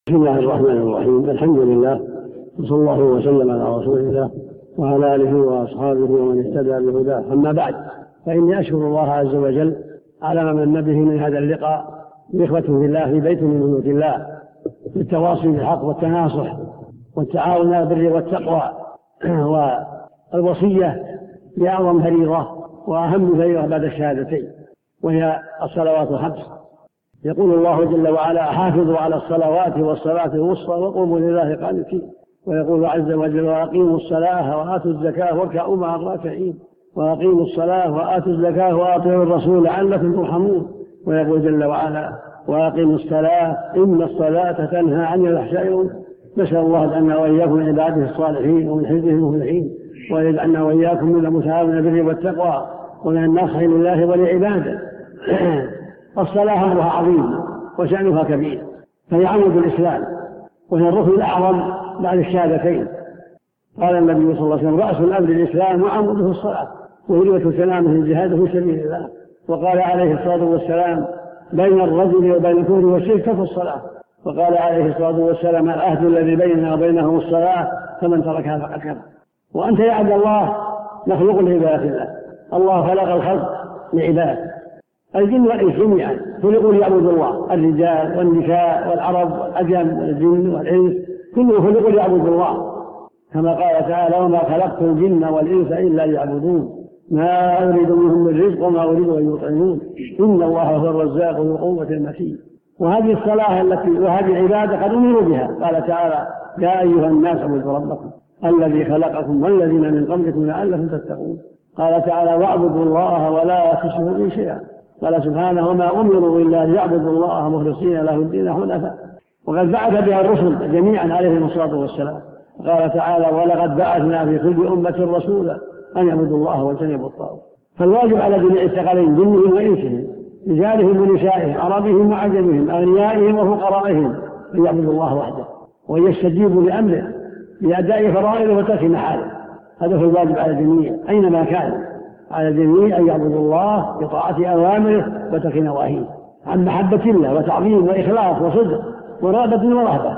بسم الله الرحمن الرحيم. الحمد لله وصلى الله وسلم على رسول الله وعلى آله وأصحابه ومن اهتدى بهداه. أما بعد، فإني أشكر الله عز وجل على ما من به من هذا اللقاء بإخوة في الله في بيت من بيوت الله، بالتواصي بالحق والتناصح والتعاون على البر والتقوى والوصية بأعظم فريضة وأهم فريضة بعد الشهادتين، وهي الصلوات الخمس. يقول الله جل وعلا: حافظوا على الصلوات والصلاة الوسطى وقوموا لله قانتين. ويقول عز وجل: وأقيموا الصلاة وآتوا الزكاة واركعوا مع الراكعين. وأقيموا الصلاة وآتوا الزكاة وأطيعوا الرسول لعلكم ترحمون. ويقول جل وعلا: وأقيموا الصلاة إن الصلاة تنهى عن الفحشاء والمنكر. نسأل الله أن وإياكم من عباده الصالحين ومن حزبه المفلحين، ويجعلنا وإياكم من المتعاونين بالبر والتقوى ومن الناصحين لله ولعباده. الصلاة أمرها عظيم وشأنها كبير، فهي عمود الإسلام وهي الركن الأعظم بعد الشهادتين. قال النبي صلى الله عليه وسلم: رأس الأمر الإسلام وعموده الصلاة وهلوة سلامه الجهاد في سبيل الله. وقال عليه الصلاة والسلام: بين الرجل وبين الكفر والشرك ترك الصلاة. وقال عليه الصلاة والسلام: العهد الذي بيننا وبينهم الصلاة فمن تركها فقد كفر. وأنت يا عبد الله مخلوق لعبادة الله. الله خلق الخلق لعباده، الجن والإنس جميعا خلقوا ليعبدوا الله، الرجال والنساء والعرب والعجم والجن والإنس كلهم خلقوا ليعبدوا الله، كما قال تعالى: وما خلقت الجن والإنس إلا ليعبدون ما أريد منهم من رزق وما أريد أن يطعمون إن الله هو الرزاق ذو القوة المتين. وهذه الصلاة وهذه العبادة قد أمروا بها. قال تعالى: يا أيها الناس اعبدوا ربكم الذي خلقكم والذين من قبلكم لعلكم تتقون. قال تعالى: واعبدوا الله ولا تشركوا به شيئا. قال سبحانه: وما أمروا إلا ليعبدوا الله مخلصين له الدين حنفاء. وقد بعث بها الرسل جميعا عليهم الصلاة والسلام. قال تعالى: ولقد بعثنا في كل أمة رسولا أن يعبدوا الله واجتنبوا الطاغوت. فالواجب على جميع الثقلين جنهم وإنسهم، رجالهم ونسائهم، عربهم وعجمهم، أغنيائهم وفقرائهم، أن يعبدوا الله وحده ويستجيبوا لأمره بأداء فرائضه وترك محارمه. هذا هو الواجب على الجميع أينما كان، على الجميع أن يعبدوا الله بطاعة أوامره وترك نواهيه، عن محبة الله وتعظيم وإخلاص وصدق ورغبة ورهبة.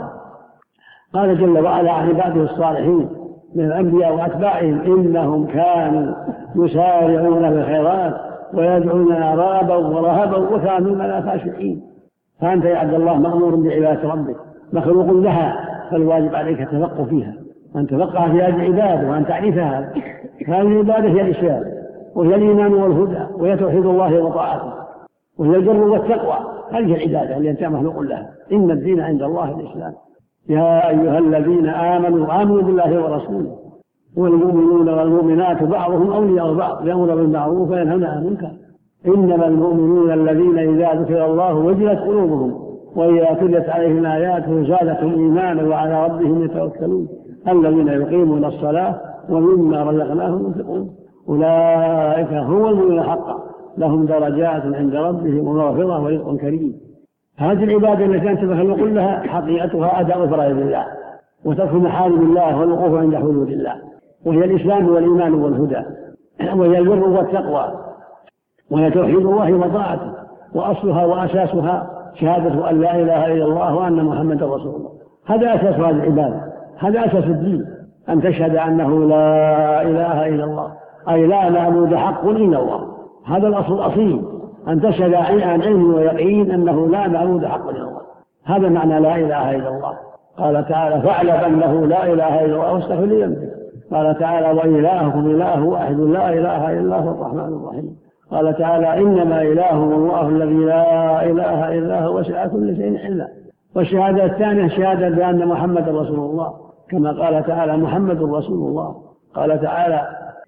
قال جل وعلا عن عباده الصالحين من الأنبياء وأتباعهم: إنهم كانوا يسارعون في الخيرات ويدعوننا رغبا ورهبا وكانوا لنا خاشعين. فأنت يا عبد الله مأمور بعبادة ربك، مخلوق لها، فالواجب عليك التفقه فيها، أن تفقه في هذه العبادة وأن تعرفها. هذه العبادة هي الإسلام، وهي الإيمان والهدى، وهي توحيد الله وطاعته، وهي البر والتقوى. هذه العبادة التي أنت مخلوق لها. إن الدين عند الله الإسلام. يا أيها الذين آمنوا بالله ورسوله والمؤمنون والمؤمنات بعضهم أولياء بعض يأمرون بالمعروف وينهون عن المنكر. إنما المؤمنون الذين إذا ذكر الله وجلت قلوبهم وإذا تليت عليهم آياته زادتهم إيمانا وعلى ربهم يتوكلون الذين يقيمون الصلاة ومما رزقناهم ينفقون أولئك هم المؤمنون حقا لهم درجات عند ربهم ومغفرة ورزق كريم. هذه العبادة التي أنت مخلوق لها حقيقتها أداء فرائض الله وترك محارم الله والوقوف عند حدود الله، وهي الإسلام والإيمان والهدى، وهي البر والتقوى، وهي توحيد الله وطاعته. وأصلها وأساسها شهادة أن لا إله إلا الله وأن محمدا رسول الله. هذا أساس هذه العبادة، هذا أساس الدين، أن تشهد أنه لا إله إلا الله، أي لا معبود حق إلا الله. هذا الأصل الأصيل، أن تشهد عن علم ويقين أنه لا معبود حق إلا الله. هذا معنى لا إله إلا الله. قال تعالى: فاعلم أنه لا إله إلا الله واستغفر لذنبك. قال تعالى: وإلهكم إله واحد لا إله إلا هو الرحمن الرحيم. قال تعالى: إنما إلهكم الله الذي لا إله إلا هو وسع كل شيء علما. والشهادة الثانية شهادة بأن محمد رسول الله، كما قال تعالى: محمد رسول الله. قال تعالى: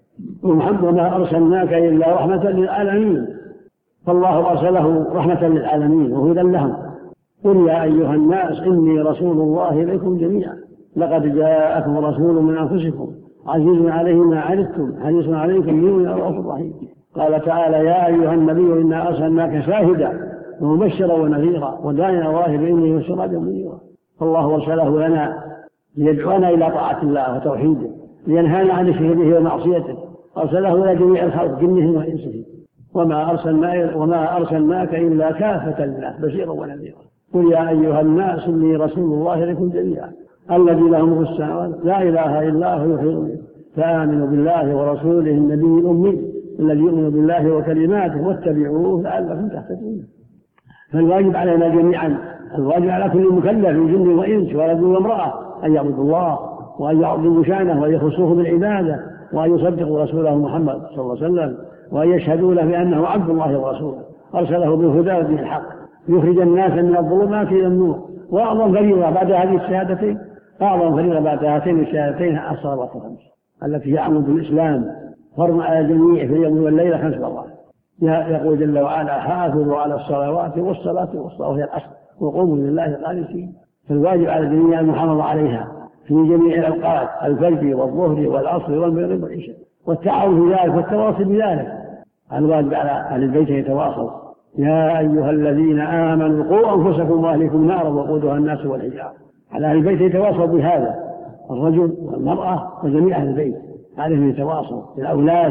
وما أرسلناك إلا رحمة للعالمين. فالله أرسله رحمة للعالمين وهدى لهم. قل يا أيها الناس إني رسول الله إليكم جميعا لقد جاءكم رسول من أنفسكم عزيز عليه ما عنتم حريص عليكم بالمؤمنين رؤوف رحيم. قال تعالى: يا أيها النبي إنا أرسلناك شاهدا ومبشرا ونذيرا وداعيا الله بإذنه وسراجا منيرا. فالله أرسله لنا ليدعونا إلى طاعة الله وتوحيده، لينهانا عن الشرك به ومعصيته. أرسله إلى جميع الخلق جنهم وإنسهم. وما أرسلناك إلا كافة للناس بشيرا ونذيرا. قل يا أيها الناس إني رسول الله إليكم جميعا الذي له ملك السماوات لا إله إلا هو يحيي ويميت فآمنوا بالله ورسوله النبي الأمي الذي يؤمن بالله وكلماته واتبعوه لعلكم تهتدون. فالواجب علينا جميعا، الواجب على كل مكلف من جن وإنس ورجل وامرأة أن يعبدوا الله وأن يعظموا شأنه وأن يخصوه بالعبادة وأن يصدقوا رسوله محمد صلى الله عليه وسلم وأن يشهدوا له بأنه عبد الله ورسوله أرسله بالهدى ودين الحق يخرج الناس من الظلمات إلى النور. وأعظم فريضة بعد هذه الشهادتين، أعظم فريضة بعد هاتين الشهادتين الصلوات الخمس التي هي عمود الإسلام، فرض على الجميع في اليوم والليلة 5 مرات. يقول جل وعلا حافظوا على الصلوات والصلاة الوسطى وهي الأصل وقوموا لله قانتين. فالواجب على الجميع المحافظة عليها في جميع الأوقات، الفجر والظهر والعصر والمغرب والعشاء، والتعاون في ذلك والتواصي بذلك. الواجب على أهل البيت يتواصوا يا أيها الذين آمنوا قوا أنفسكم وأهليكم نارا وقودها الناس والحجارة. على أهل البيت يتواصوا بهذا، الرجل والمرأة وجميع أهل البيت عليهم يتواصوا الأولاد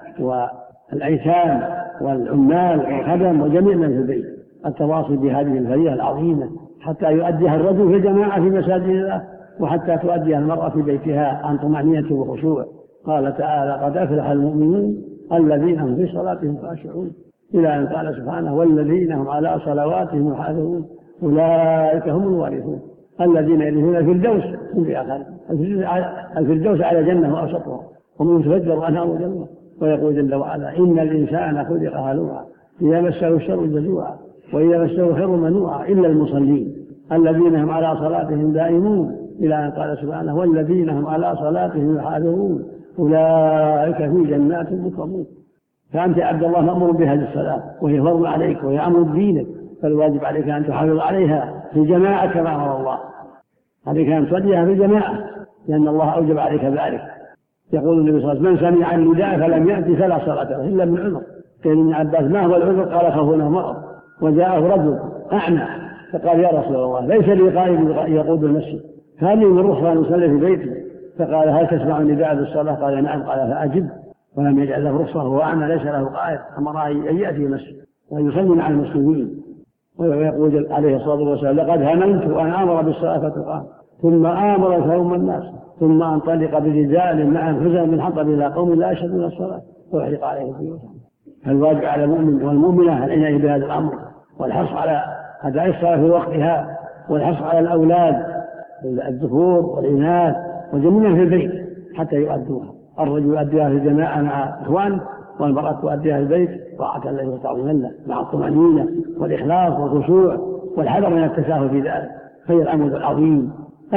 والأيتام والعمال والخدم وجميع من في البيت، التواصي بهذه الفريضة العظيمة حتى يؤديها الرجل في الجماعة في مساجد الله وحتى تؤديها المرأة في بيتها عن طمأنينة وخشوع. قال تعالى قد أفلح المؤمنون الذين هم في صلاتهم خاشعون، إلى أن قال سبحانه والذين هم على صلواتهم يحافظون أولئك هم الوارثون الذين يرثون الفردوس هم في آخر الفردوس على جنة وأوسطها ومن تفجر أنهار الجنة. ويقول جل وعلا إن الإنسان خلق هلوعا إذا مسه الشر جزوعا وإذا مسه الخير منوعا إلا المصلين الذين هم على صلاتهم دائمون، إلى أن قال سبحانه والذين هم على صلاتهم يحافظون أولئك في جنات مكرمون. فأنت يا عبد الله مأمور بهذه الصلاة وهي فرض عليك وهي عمود دينك، فالواجب عليك أن تحافظ عليها في جماعة كما أمر الله، عليك أن تصليها في جماعة لأن الله أوجب عليك ذلك. يقول النبي صلى الله عليه وسلم من سمع النداء فلم يأتي فلا صلاة له إلا من عذر. قال ابن عباس ما هو العذر؟ قال خوفنا مرض. وجاءه رجل أعمى فقال يا رسول الله ليس لي قائد يقود المسجد هل من رخصة أن يصلي في بيتي؟ فقال هل تسمع النداء بالصلاة؟ قال نعم. قال فأجب. ولم يجعل له رخصة وهو أعمى ليس له قائد، أمره أن يأتي المسجد ويصلي مع المسلمين. ويقول عليه الصلاة والسلام لقد هممت أن آمر بالصلاة فتقام ثم آمر فهم الناس ثم أنطلق برجال مع حزن من حطب إلى قوم لا يشهدون الصلاة ويحرق عليهم بيوتهم. فالواجب على المؤمن والمؤمنة العناية بهذا الأمر والحرص على أداء الصلاة في وقتها والحرص على الأولاد الذكور والإناث وجميعهم في البيت حتى يؤدوها. الرجل يؤديها في الجماعة مع إخوانه والمرأة تؤديها في البيت طاعة الله وتعظيما له مع الطمأنينة والإخلاص والخشوع والحذر من التساهل في ذلك. فهي العمود العظيم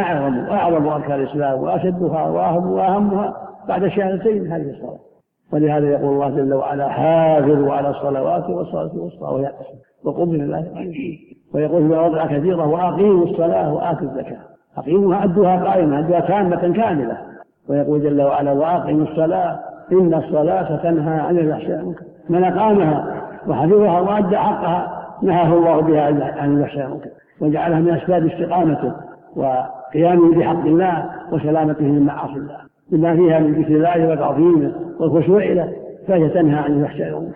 أعظم أركان الإسلام وأشدها وأهمها بعد الشهادتين هذه الصلاة. ولهذا يقول الله جل وعلا حافظوا على الصلوات والصلاة الوسطى وهي الأصل وقوموا لله قانتين. ويقول في مواضع كثيرة وأقيموا الصلاة وآتوا الزكاة. أقيموها أدوها قائمة أدوها تامة كاملة. ويقول جل وعلا وأقيموا الصلاة إن الصلاة تنهى عن الفحشاء والمنكر. من أقامها وحفظها وأدى حقها نهاه الله بها عن الفحشاء والمنكر وجعلها من أسباب استقامته وقيامه بحق الله وسلامته من معاصي الله بما فيها من ذكر الله وتعظيمه والخشوع له، فهي تنهى عن الفحشاء والمنكر.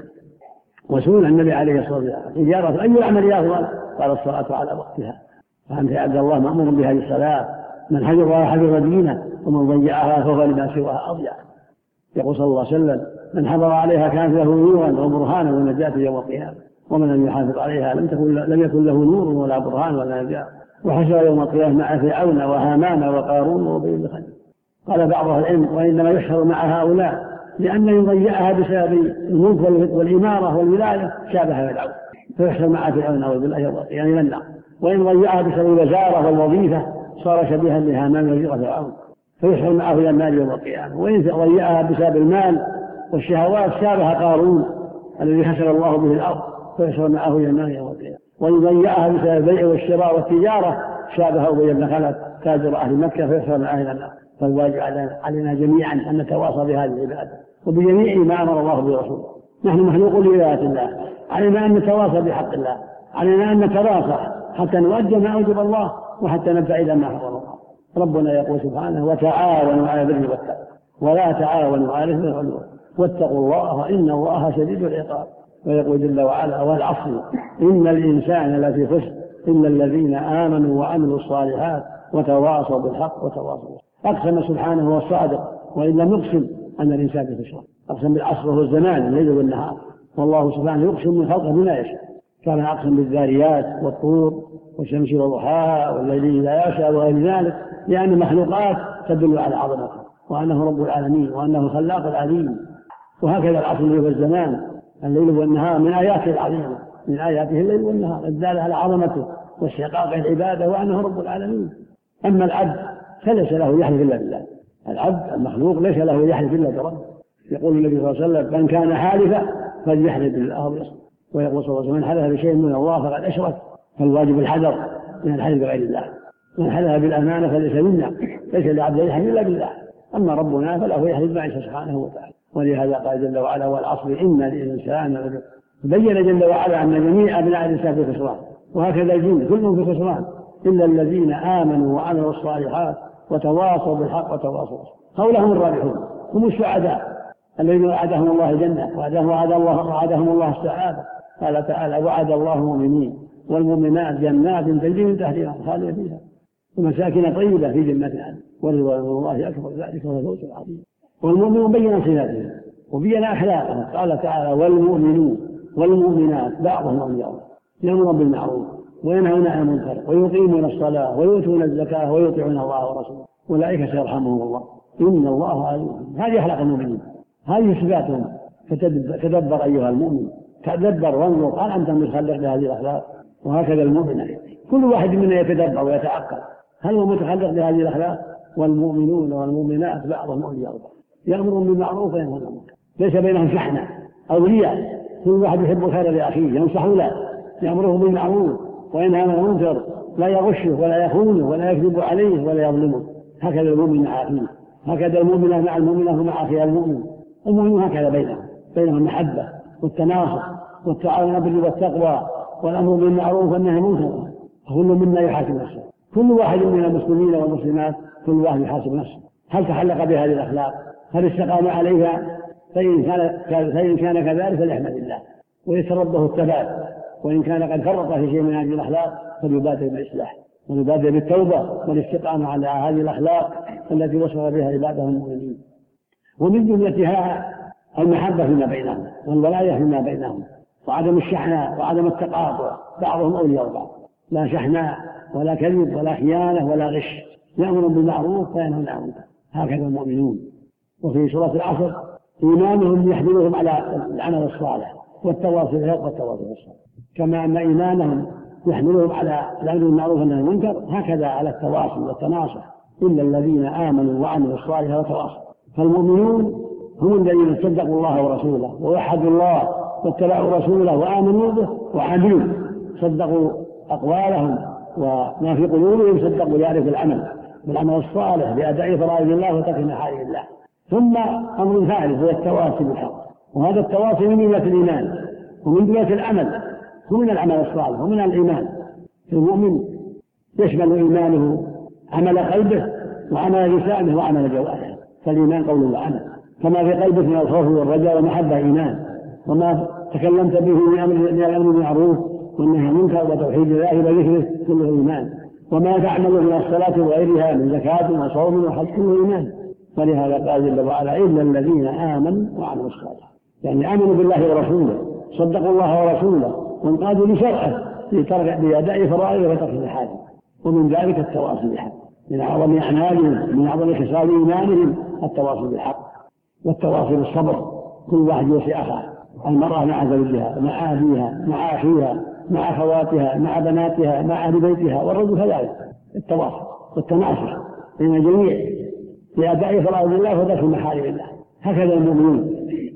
وسئل النبي عليه الصلاة والسلام إذا رأت أي العمل أفضل؟ قال الصلاة على وقتها. فأنت يا عبد الله مأمور بهذه الصلاة، من حفظها حفظ دينه ومن ضيعها فهو لما سواها أضيع. يقول صلى الله عليه وسلم من حفظ عليها كانت له نورا وبرهانا ونجاة يوم القيامة ومن لم يحافظ عليها لم يكن له نور ولا برهان ولا نجاة وحشر يوم القيامة مع فرعون وهامان وقارون وأبي بن خلف. قال بعض أهل العلم وإنما يحشر مع هؤلاء لأن يضيعها بسبب الملك والإمارة والولاية شابه فرعون فيحشر مع فرعون يعني من النار. وإن ضيعها بسبب الوزارة والوظيفة صار شبيها بهامان وزير فرعون فيحشر معه إلى النار يوم القيامة. وإن ضيعها بسبب المال والشهوات شابه قارون الذي حشر الله به الأرض فيحشر معه إلى النار يوم القيامة. وإن ضيعها بسبب البيع والشراء والتجارة شابه أبي بن خلف تاجر أهل مكة فيحشر معه إلى النار. فالواجب علينا جميعا أن نتواصى بهذه العبادة وبجميع ما أمر الله برسوله. نحن مخلوقون لذات الله، علينا أن نتواصى بحق الله، علينا أن نتواصى حتى نؤدي ما أوجب الله وحتى نبتعد ما حرم الله. ربنا يقول سبحانه وتعاونوا على البر والتقوى ولا تعاونوا على الإثم والعدوان واتقوا الله إن الله شديد العقاب. ويقول جل وعلا والعصر إن الإنسان لفي خسر إلا الذين آمنوا وعملوا الصالحات وتواصوا بالحق وتواصوا بالصبر. أقسم سبحانه هو الصادق، وإن لم يقسم أن الإنسان في خسران. أقسم بالعصر وهو الزمان الليل والنهار، والله سبحانه يقسم من خلقه بما يشاء. كان أقسم بالذاريات والطور والشمس وضحاها والليل إذا يغشى وغير ذلك، لأن مخلوقات تدل على عظمته وأنه رب العالمين وأنه الخلاق العليم. وهكذا العصر والزمان الليل والنهار من آياته العظيمة، من آياته الليل والنهار الدالة على عظمته واستحقاق العبادة وأنه رب العالمين. أما العبد فليس له يحلف إلا بالله، العبد المخلوق ليس له يحلف إلا بربه. يقول النبي صلى الله عليه وسلم: من كان حالفا فليحلف بالله أو يصمت. ويقول صلى الله عليه وسلم: من حلف بشيء من الله فقد أشرك، فالواجب الحذر من الحلف بغير الله. من حلف بالأمانة فليس منا، ليس لعبد يحلف إلا بالله. أما ربنا فله يحلف معه سبحانه وتعالى. ولهذا قال جل وعلا: والعصر إن الإنسان. بين جل وعلا أن جميع أبناء الإنسان في خسران، وهكذا الجن كلهم في خسران إلا الذين آمنوا وعملوا الصالحات وتواصوا بالحق وتواصوا بالصبر. هؤلاء هم الرابحون، هم السعداء الذين وعدهم الله الجنة، وعدهم الله السعادة. قال تعالى: وعد الله المؤمنين والمؤمنات جنات تجري من تحتها خالدين فيها ومساكن طيبة في جنات عدن ورضوان الله أكبر، ذلك هو الفوز العظيم. والمؤمن بين صفاته وبين أخلاقه. قال تعالى: والمؤمنون والمؤمنات بعضهم أولياء بعض يأمرون بالمعروف وينهون عن المنكر ويقيمون الصلاة ويؤتون الزكاة ويطيعون الله ورسوله أولئك سيرحمهم الله إن الله عليم. هذه أخلاق المؤمنين، هذه صفاتهم. فتدبر أيها المؤمن، تدبر وانظر هل أنت متخلق بهذه الأخلاق. وهكذا المؤمن، كل واحد منا يتدبر ويتعقل هل هو متخلق بهذه الأخلاق. والمؤمنون والمؤمنات بعضهم أولياء بعض يأمرون بالمعروف وينهون عن المنكر، ليس بينهم شحنة أولياء، كل واحد يحب الخير لأخيه ينصحه له، يأمره بالمعروف وينهى عن المنكر، لا يغشه ولا يخونه ولا يكذب عليه ولا يظلمه. هكذا المؤمن مع أخيه، هكذا المؤمن مع المؤمنة ومع أخيها المؤمن. المؤمن هكذا بينهم المحبة والتناصر والتعاون بالبر والتقوى والأمر بالمعروف والنهي عن المنكر. كل منا يحاسب نفسه، كل واحد من المسلمين والمسلمات كل واحد يحاسب نفسه هل تحلق بهذه الأخلاق، هل استقام عليها. فإن كان كذلك فليحمد الله ويتربه الثبات، وإن كان قد فرط في شيء من هذه الأخلاق فليبادر بالإصلاح ويبادر بالتوبة والاستقامة على هذه الأخلاق التي وصف بها عباده المؤمنين. ومن جملتها المحبة فيما بينهم والولاية فيما بينهم وعدم الشحناء وعدم التقاطع، بعضهم أولياء بعض، لا شحناء ولا كذب ولا خيانة ولا غش، يأمرون بالمعروف وينهون عن المنكر. هكذا المؤمنون. وفي سورة العصر إيمانهم يحملهم على العمل الصالح والتواصي بالحق والتواصي بالصبر، كما أن إيمانهم يحملهم على الأمر بالمعروف والنهي عن المنكر هكذا على التواصي والتناصح. إلا الذين آمنوا وعملوا الصالحات وتواصوا. فالمؤمنون هم الذين صدقوا الله ورسوله ووحدوا الله واتبعوا رسوله وآمنوا به وعملوا، صدقوا أقوالهم وما في قلوبهم صدقوا ذلك بالعمل الصالح بأداء فرائض الله وترك محارم الله. ثم أمر ثالث هو التواصي بالحق، وهذا التواصي من جملة الإيمان ومن جملة العمل ومن العمل الصالح ومن الإيمان. المؤمن يشمل إيمانه عمل قلبه وعمل لسانه وعمل جوارحه، فالإيمان قول وعمل، كما في قلبك من الخوف والرجاء والمحبة إيمان، وما تكلمت به من الأمر بالمعروف والنهي عن المنكر وتوحيد الله وذكره كله إيمان، وما تعمل من الصلاة وغيرها من زكاة وصوم وحج كله إيمان. ولهذا قال جل وعلا: إلا الذين آمنوا وعملوا الصالحات، يعني آمنوا بالله ورسوله، صدقوا الله ورسوله وانقادوا لشرعه بأداء فرائضه وترك محارمه. ومن ذلك التواصي بالحق، من أعظم أعمالهم من أعظم خصال إيمانهم التواصي بالحق والتواصي بالصبر. كل واحد يوصي أخاه، المرأة مع زوجها مع أبيها مع أخيها مع أخواتها مع بناتها مع أهل بيتها، والرجل كذلك التواصي والتناصح بين الجميع لأداء فرائض الله وترك محارم الله. هكذا المؤمنون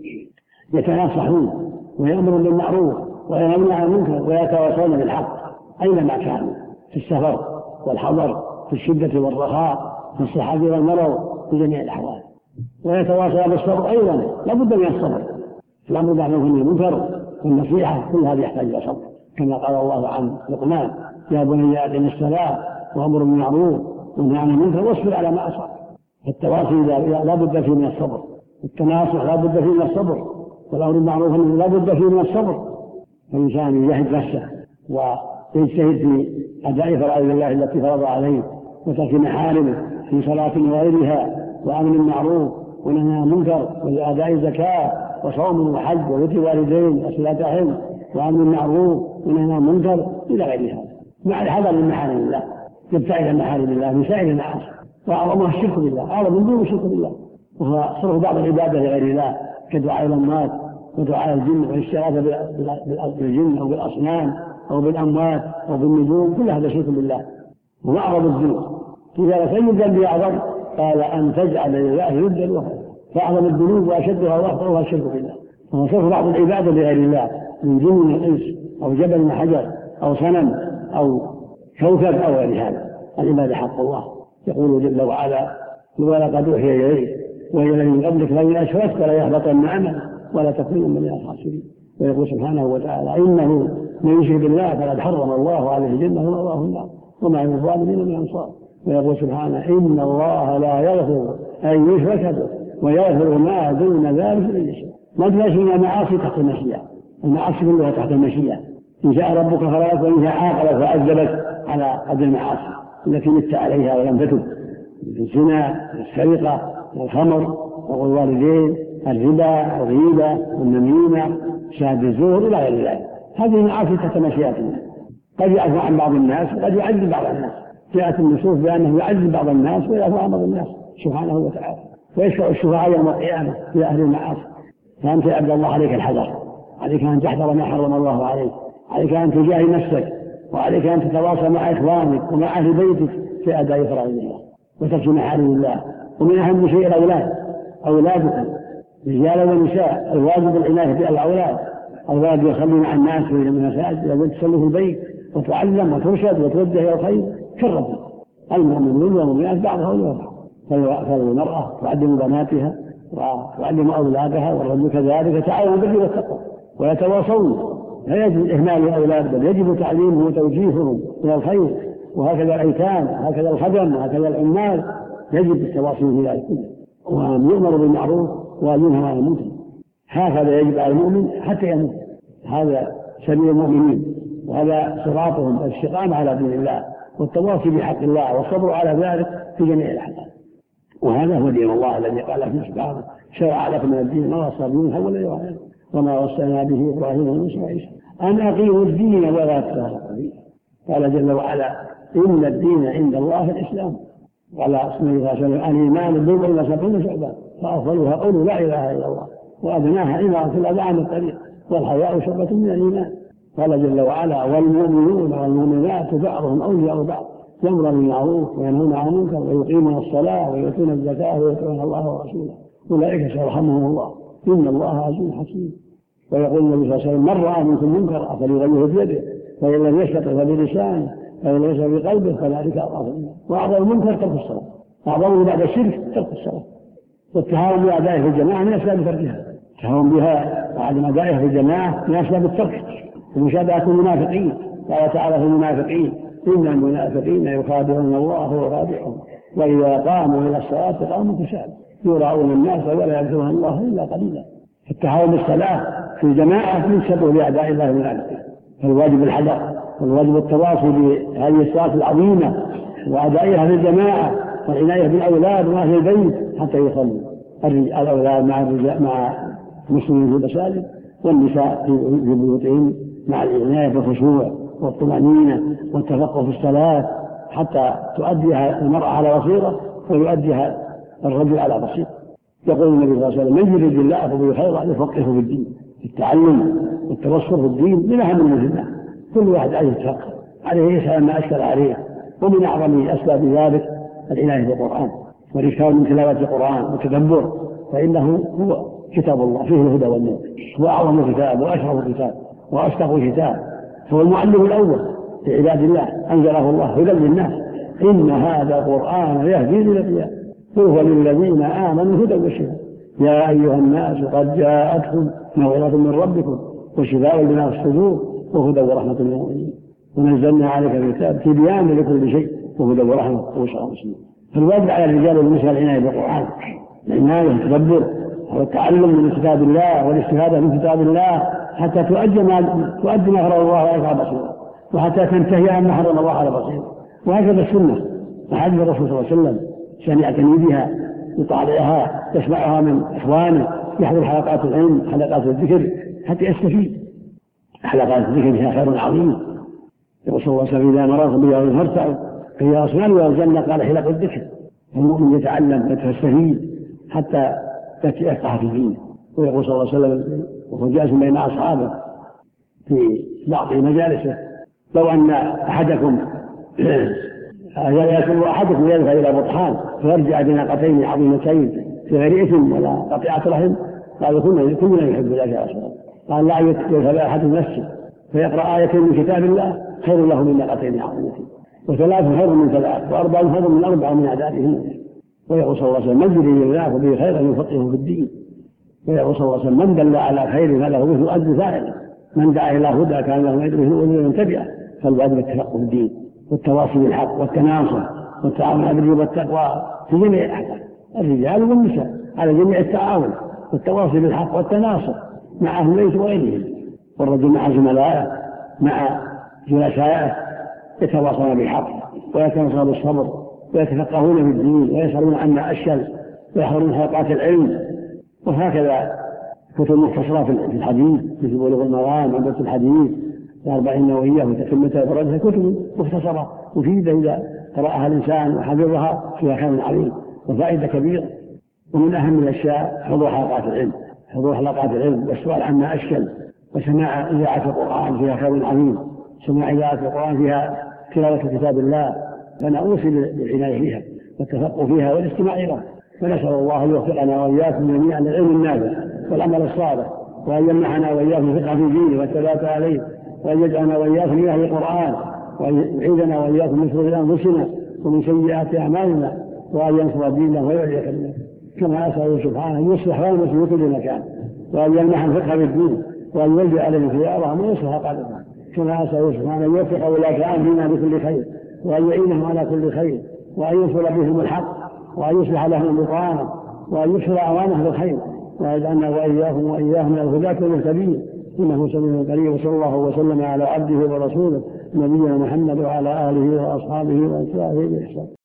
يتناصحون ويأمرون بالمعروف وينهون عن المنكر ويتواصون بالحق أينما كانوا، في السفر والحضر، في الشدة والرخاء، في الصحة والمرض، في جميع الأحوال. ويتواصل بالصبر أيضا، لا بد من الصبر، الأمر بالمعروف والنهي عن المنكر والنصيحة كل هذه يحتاج إلى صبر، كما قال الله عن لقمان: يا بني أقم الصلاة وأمر بالمعروف وانهى عن المنكر واصبر على ما أصاب. فالتواصي لا بد فيه من الصبر، التناصح لا بد فيه من الصبر، والأمر بالمعروف لا بد فيه من الصبر. فالإنسان يجاهد نفسه يجتهد في أداء فرائض الله التي فرض عليه وترك محارمه في صلاة وغيرها، وأمر بالمعروف ونهي عن المنكر وأداء الزكاة وصوم وحج وبر والدين وصلة رحم وأمر بالمعروف ونهي عن المنكر إلى غير هذا، مع الحذر من محارم الله، يبتعد عن محارم الله من سائر المعاصي، وأعظمها الشرك بالله، أعظم من دون الشرك بالله، وهو صرف بعض العبادة لغير الله كدعاء الأموات ودعاء الجن والاستغاثة بالجن أو بالأصنام أو بالأموات أو بالنجوم، كل هذا شرك بالله وأعظم الذنوب. لذلك أي ذنب أعظم؟ قال أن تجعل لله ندا وحده، فأعظم الذنوب وأشدها وأخطرها الشرك بالله، وهو صرف بعض العبادة لغير الله من جن وإنس أو جبل وحجر أو صنم أو كوكب أو غير هذا. العبادة حق الله، يقول جل وعلا: ولقد أوحي إليك وإلى الذين من قبلك لئن أشركت ليحبطن عملك ولا تكونن من الخاسرين. ويقول سبحانه وتعالى: إنه من يشرك بالله فقد حرم الله عليه الجنة ومأواه النار وما للظالمين من أنصار. ويقول سبحانه: إن الله لا يغفر أن يشرك به ويغفر ما دون ذلك لمن يشاء. ما تمشي المعاصي تحت المشيئة، المعاصي كلها تحت المشيئة، إن شاء ربك فرأت وإن شاء عاقبك وعذبك على قدر المعاصي التي مت عليها ولم تتب، الزنا والسرقة والخمر وقول الوالدين، الربا والغيبة والنميمة شهادة الزور إلى غير ذلك. هذه المعاصي تحت مشيئتنا، قد يعفو عن بعض الناس وقد يعذب بعض الناس. جاءت النصوص بأنه يعذب بعض الناس ويعفو عن بعض الناس سبحانه وتعالى، ويشفع الشفعاء يوم القيامة في أهل المعاصي. فأنت يا عبد الله عليك الحذر، عليك أن تحذر ما حرم الله عليك، عليك أن تجاهد نفسك، وعليك أن تتواصل مع إخوانك ومع أهل بيتك في أداء فرائض الله وترك محارم الله. ومن أهم شيء الأولاد، أولادكم رجال ونساء، الواجب العناية بالأولاد. الولد يصلي مع الناس في المساجد، الولد تصلي في البيت وتعلم وترشد وتوجه إلى الخير كالرجل. المؤمنون والمؤمنات بعضها أولى بعض، فالمرأة تعلم بناتها وتعلم أولادها، والرجل كذلك، تعاونوا بالبر والتقوى ويتواصون. لا يجب إهمال الأولاد، بل يجب تعليمهم وتوجيههم إلى الخير. وهكذا الأيتام وهكذا الخدم وهكذا العمال، يجب التواصل في ذلك كله، وأن يؤمر بالمعروف وأن ينهى عن المنكر. هكذا يجب على المؤمن حتى يموت. هذا سبيل المؤمنين، وهذا صراطهم الاستقامة على دين الله والتواصي بحق الله والصبر على ذلك في جميع الأحوال. وهذا هو دين الله الذي قال فيه سبحانه: شرع لكم من الدين ما وصى به أول يوم وما وصينا به إبراهيم وموسى وعيسى أن أقيموا الدين ولا تفرقوا فيه. قال جل وعلا: إن الدين عند الله الإسلام. قال صلى الله عليه وسلم: الإيمان بضع وسبعون شعبة فأفضلها قول لا إله إلا الله وأدناها إمارة الأذى عن الطريق والحياء شعبة من الإيمان. قال جل وعلا: والمؤمنون والمؤمنات بعضهم أولياء بعض يأمرون بالمعروف وينهون عن المنكر ويقيمون الصلاة ويؤتون الزكاة ويطيعون الله ورسوله أولئك سيرحمهم الله إن الله عزيز حكيم. ويقول النبي صلى الله عليه وسلم: من رأى منكم منكرا فليغيره بيده فإن لم يستطع فبلسانه فإن ليس بقلبه فذلك أضعف الإيمان. وأعظم المنكر ترك الصلاة، أعظمه بعد الشرك ترك الصلاة. والتهاون بأدائها في الجماعة من أسباب تركها، التهاون بها وعدم أدائها في الجماعة من أسباب الترك. ومشابهة المنافقين، قال تعالى في المنافقين: إن المنافقين يخادعون الله وهو خادعهم وإذا قاموا إلى الصلاة قاموا كسالى يراءون الناس ولا يذكرون الله إلا قليلا. التهاون بالصلاة في الجماعة من سبب لأعداء الله المنافقين. فالواجب الحذر والواجب التواصي بهذه الصلاة العظيمة وأدائها في الجماعة والعناية بالأولاد وأهل البيت حتى يصلوا الأولاد مع المسلمين في المساجد والنساء في بيوتهم مع العناية بالخشوع والطمأنينة والتفقه في الصلاة حتى تؤديها المرأة على بصيرة ويؤديها الرجل على بصيرة. يقول النبي صلى الله عليه وسلم: من يريد الله فهو خيرا يفقهه في الدين. التعلم والتبصر في الدين من أهم المهمات، كل واحد عليه يتفقه، عليه يسأل ما أشكل عليه. ومن أعظم أسباب ذلك العناية بالقرآن والإكثار من تلاوة القرآن والتدبر، فإنه هو كتاب الله فيه الهدى والنور، هو أعظم كتاب وأشرف كتاب وأصدق كتاب، هو المعلم الأول لعباد الله، أنزله الله هدى للناس. إن هذا القرآن يهدي للرشاد وهو للذين آمنوا هدى وشفاء. يا أيها الناس قد جاءتكم موعظة من ربكم وشفاء لما في الصدور وهدى ورحمة للمؤمنين ونزلنا عليك الكتاب تبيانا لكل شيء وهدى ورحمة وبشرى المسلمين. فالواجب على الرجال والنساء العناية بالقرآن، العناية والتدبر والتعلم من كتاب الله والاستفادة من كتاب الله حتى تؤدي ما فرض الله عليك على بصيرة. وحتى تنتهي عما حرم الله على بصيره. وهكذا السنة وحديث الرسول صلى الله عليه وسلم كان يعتني بها يطالعها يسمعها من إخوانه يحضر حلقات العلم حلقات الذكر حتى يستفيد. حلقات الذكر فيها خير عظيم. يقول صلى الله عليه وسلم إذا مررتم بها فارتعوا فهي أصنام والجنة قال حلق الذكر. المؤمن يتعلم ويستفيد حتى يفقه في الدين. ويقول صلى الله عليه وسلم وهو جالس بين أصحابه في بعض مجالسه لو أن أحدكم يأكل أحدكم يذهب إلى بطحان فيرجع بناقتين عظيمتين في غير إثم ولا قطيعة رحم قال كلنا يحب ذلك يا رسول الله. قال لا يذهب أحد المسجد فيقرأ آية من كتاب الله خير له من ناقتين عظيمتين وثلاث خير من ثلاث وأربع خير من أربع من أعدادهن. ويقول صلى الله عليه وسلم من يريد الله به خيرا يفقهه في الدين. ويقول صلى الله عليه وسلم من دل على خير فله مثل أجر فاعله من دعا إلى هدى كان له أجر من تبعه. فالواجب التفقه في الدين والتواصي بالحق والتناصر والتعاون على البر والتقوى في جميع الأحكام الرجال والنساء على جميع التعاون والتواصي بالحق والتناصر مع أهل البيت وغيرهم. والرجل مع زملائه مع جلسائه يتواصون بالحق ويتواصون بالصبر ويتفقهون في الدين ويسألون عما أشكل ويحضرون حلقات العلم. وهكذا كتب مختصرة في الحديث مثل بلوغ المرام عمدة الحديث الأربعين النووية وتتمة إبراجها كتب مختصرة مفيدة إذا قرأها الإنسان وحفظها فيها خير عظيم وفائدة كبيرة. ومن أهم الأشياء حضور حلقات العلم والسؤال عما أشكل وسماع إذاعة القرآن فيها خير عظيم. سماع إذاعة القرآن فيها تلاوة كتاب الله فأنا أوصي بالعناية بها والتفقه فيها والاستماع إليها. فنسأل الله أن يوفقنا وإياكم جميعا للعلم النافع والعمل الصالح وأن يمنحنا وإياكم الفقه في دينه والثبات عليه وأن يجعلنا وإياكم من أهل القرآن وأن يعيذنا وإياكم من شرور أنفسنا ومن سيئات أعمالنا وأن ينصر دينه ويعلي كلمته. كما أسأل سبحانه أن يصلح لنا في كل مكان وأن يمنح الفقه في الدين وأن يلجأ عليه خيارهم ويصلح قادتهم. كما أسأل سبحانه أن يوفق ولاة أمرنا بكل خير وأن يعينهم على كل خير وأن ينصر بهم الحق وأن يصلح لهم البطانة وأن يكسر أعوانهم بالخير ويجعلنا وإياهم من الهداة والمهتدين إنه سميع قريب. وصلى الله وسلم على عبده ورسوله نبينا محمد وعلى آله وأصحابه وأتباعه بإحسان.